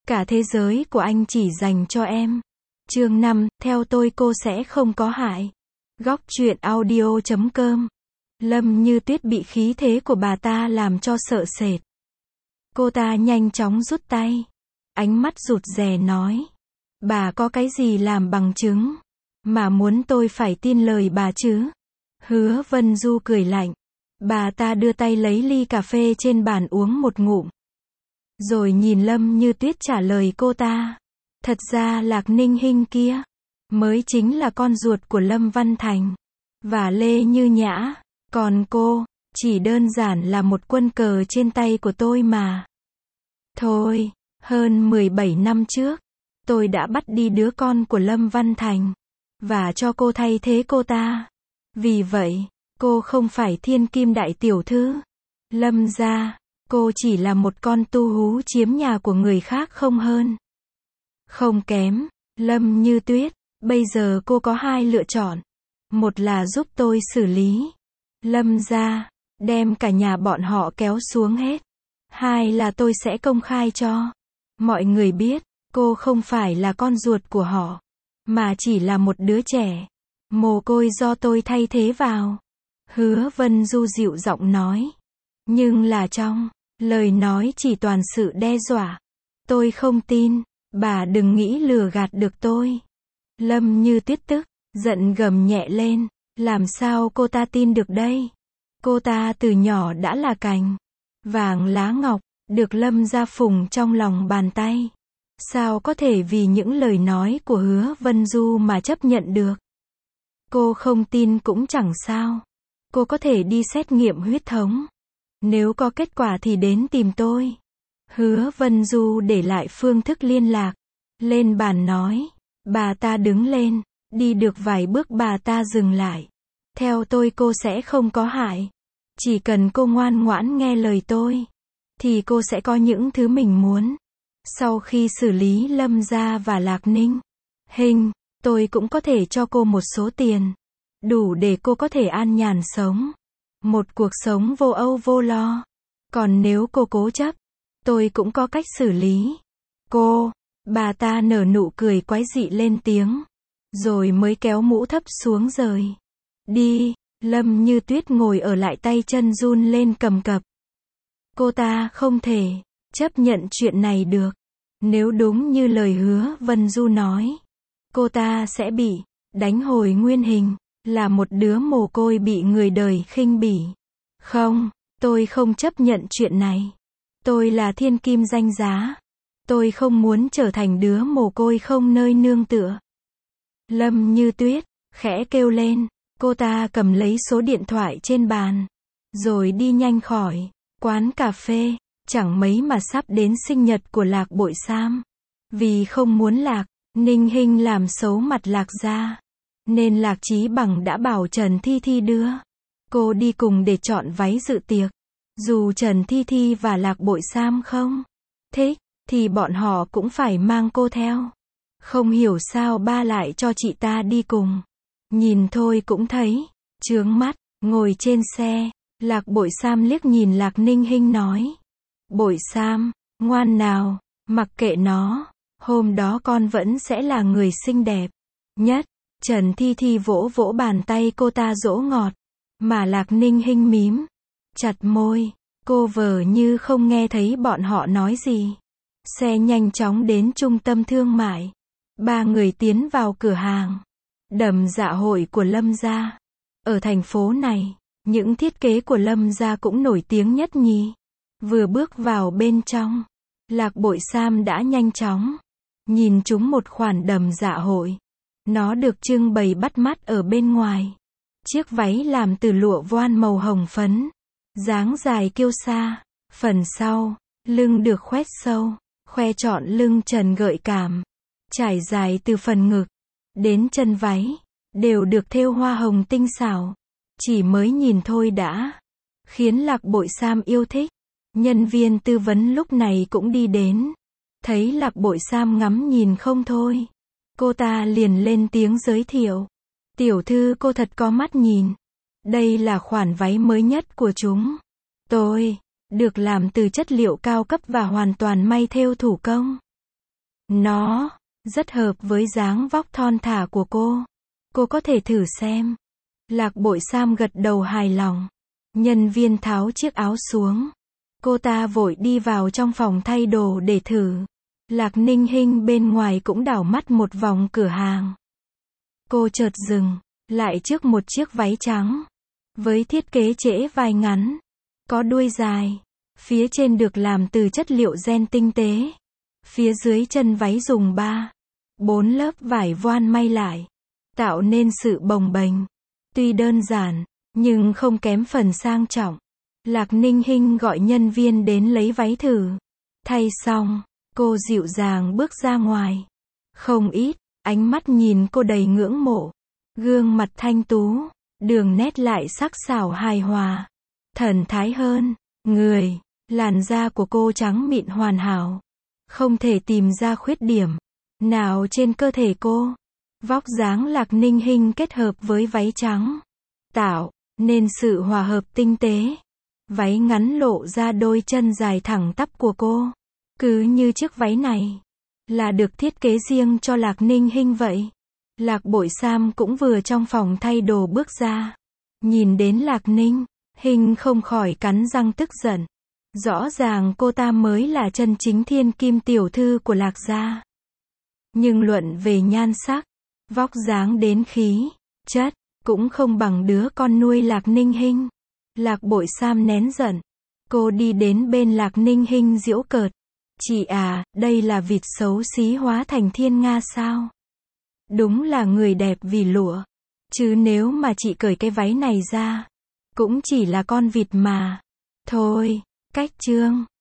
Cả thế giới của anh chỉ dành cho em. Chương 5, theo tôi cô sẽ không có hại. Góc truyện audio.com. Lâm Như Tuyết bị khí thế của bà ta làm cho sợ sệt. Cô ta nhanh chóng rút tay. Ánh mắt rụt rè nói. Bà có cái gì làm bằng chứng mà muốn tôi phải tin lời bà chứ? Hứa Vân Du cười lạnh. Bà ta đưa tay lấy ly cà phê trên bàn uống một ngụm. Rồi nhìn Lâm Như Tuyết trả lời cô ta. Thật ra Lạc Ninh Hinh kia mới chính là con ruột của Lâm Văn Thành và Lê Như Nhã. Còn cô, chỉ đơn giản là một quân cờ trên tay của tôi mà. Thôi, hơn 17 năm trước, tôi đã bắt đi đứa con của Lâm Văn Thành và cho cô thay thế cô ta. Vì vậy, cô không phải thiên kim đại tiểu thư Lâm gia, cô chỉ là một con tu hú chiếm nhà của người khác không hơn, không kém. Lâm Như Tuyết, bây giờ cô có hai lựa chọn. Một là giúp tôi xử lý Lâm gia, đem cả nhà bọn họ kéo xuống hết. Hai là tôi sẽ công khai cho mọi người biết, cô không phải là con ruột của họ, mà chỉ là một đứa trẻ mồ côi do tôi thay thế vào. Hứa Vân Du dịu giọng nói. Nhưng là trong lời nói chỉ toàn sự đe dọa. Tôi không tin, bà đừng nghĩ lừa gạt được tôi. Lâm Như Tuyết tức giận gầm nhẹ lên. Làm sao cô ta tin được đây? Cô ta từ nhỏ đã là cành vàng lá ngọc, được Lâm gia phùng trong lòng bàn tay. Sao có thể vì những lời nói của Hứa Vân Du mà chấp nhận được? Cô không tin cũng chẳng sao. Cô có thể đi xét nghiệm huyết thống. Nếu có kết quả thì đến tìm tôi. Hứa Vân Du để lại phương thức liên lạc lên bàn nói. Bà ta đứng lên, đi được vài bước bà ta dừng lại. Theo tôi cô sẽ không có hại. Chỉ cần cô ngoan ngoãn nghe lời tôi, thì cô sẽ có những thứ mình muốn. Sau khi xử lý Lâm gia và Lạc Ninh Hinh, tôi cũng có thể cho cô một số tiền, đủ để cô có thể an nhàn sống một cuộc sống vô âu vô lo. Còn nếu cô cố chấp, tôi cũng có cách xử lý cô. Bà ta nở nụ cười quái dị lên tiếng, rồi mới kéo mũ thấp xuống rời đi. Lâm Như Tuyết ngồi ở lại tay chân run lên cầm cập. Cô ta không thể chấp nhận chuyện này được. Nếu đúng như lời Hứa Vân Du nói, cô ta sẽ bị đánh hồi nguyên hình, là một đứa mồ côi bị người đời khinh bỉ. Không, tôi không chấp nhận chuyện này. Tôi là thiên kim danh giá. Tôi không muốn trở thành đứa mồ côi không nơi nương tựa. Lâm Như Tuyết khẽ kêu lên. Cô ta cầm lấy số điện thoại trên bàn, rồi đi nhanh khỏi quán cà phê. Chẳng mấy mà sắp đến sinh nhật của Lạc Bội Sam. Vì không muốn Lạc Ninh Hinh làm xấu mặt Lạc gia, nên Lạc Chí Bằng đã bảo Trần Thi Thi đưa cô đi cùng để chọn váy dự tiệc. Dù Trần Thi Thi và Lạc Bội Sam không thích, thì bọn họ cũng phải mang cô theo. Không hiểu sao ba lại cho chị ta đi cùng. Nhìn thôi cũng thấy chướng mắt. Ngồi trên xe, Lạc Bội Sam liếc nhìn Lạc Ninh Hinh nói. Bội Sam, ngoan nào, mặc kệ nó, hôm đó con vẫn sẽ là người xinh đẹp nhất. Trần Thi Thi vỗ vỗ bàn tay cô ta dỗ ngọt, mà Lạc Ninh Hinh mím chặt môi, cô vờ như không nghe thấy bọn họ nói gì. Xe nhanh chóng đến trung tâm thương mại. Ba người tiến vào cửa hàng Đầm Dạ Hội của Lâm gia. Ở thành phố này, những thiết kế của Lâm gia cũng nổi tiếng nhất nhì. Vừa bước vào bên trong, Lạc Bội Sam đã nhanh chóng nhìn trúng một khoản đầm dạ hội. Nó được trưng bày bắt mắt ở bên ngoài. Chiếc váy làm từ lụa voan màu hồng phấn, dáng dài kiêu sa. Phần sau, lưng được khoét sâu, khoe trọn lưng trần gợi cảm. Trải dài từ phần ngực đến chân váy, đều được thêu hoa hồng tinh xảo. Chỉ mới nhìn thôi đã khiến Lạc Bội Sam yêu thích. Nhân viên tư vấn lúc này cũng đi đến. Thấy Lạc Bội Sam ngắm nhìn không thôi, cô ta liền lên tiếng giới thiệu. Tiểu thư cô thật có mắt nhìn. Đây là khoản váy mới nhất của chúng tôi, được làm từ chất liệu cao cấp và hoàn toàn may thêu thủ công. Nó rất hợp với dáng vóc thon thả của cô. Cô có thể thử xem. Lạc Bội Sam gật đầu hài lòng. Nhân viên tháo chiếc áo xuống. Cô ta vội đi vào trong phòng thay đồ để thử. Lạc Ninh Hinh bên ngoài cũng đảo mắt một vòng cửa hàng. Cô chợt dừng lại trước một chiếc váy trắng với thiết kế trễ vai ngắn, có đuôi dài. Phía trên được làm từ chất liệu ren tinh tế. Phía dưới chân váy dùng 3-4 lớp vải voan may lại, tạo nên sự bồng bềnh. Tuy đơn giản, nhưng không kém phần sang trọng. Lạc Ninh Hinh gọi nhân viên đến lấy váy thử. Thay xong, cô dịu dàng bước ra ngoài. Không ít ánh mắt nhìn cô đầy ngưỡng mộ. Gương mặt thanh tú, đường nét lại sắc sảo hài hòa, thần thái hơn. Người, làn da của cô trắng mịn hoàn hảo, không thể tìm ra khuyết điểm nào trên cơ thể cô. Vóc dáng Lạc Ninh Hinh kết hợp với váy trắng, tạo nên sự hòa hợp tinh tế. Váy ngắn lộ ra đôi chân dài thẳng tắp của cô. Cứ như chiếc váy này là được thiết kế riêng cho Lạc Ninh Hinh vậy. Lạc Bội Sam cũng vừa trong phòng thay đồ bước ra. Nhìn đến Lạc Ninh Hinh không khỏi cắn răng tức giận. Rõ ràng cô ta mới là chân chính thiên kim tiểu thư của Lạc gia. Nhưng luận về nhan sắc, vóc dáng đến khí chất, cũng không bằng đứa con nuôi Lạc Ninh Hinh. Lạc Bội Sam nén giận. Cô đi đến bên Lạc Ninh Hinh giễu cợt. Chị à, đây là vịt xấu xí hóa thành thiên nga sao? Đúng là người đẹp vì lụa. Chứ nếu mà chị cởi cái váy này ra, cũng chỉ là con vịt mà. Thôi, cách chương.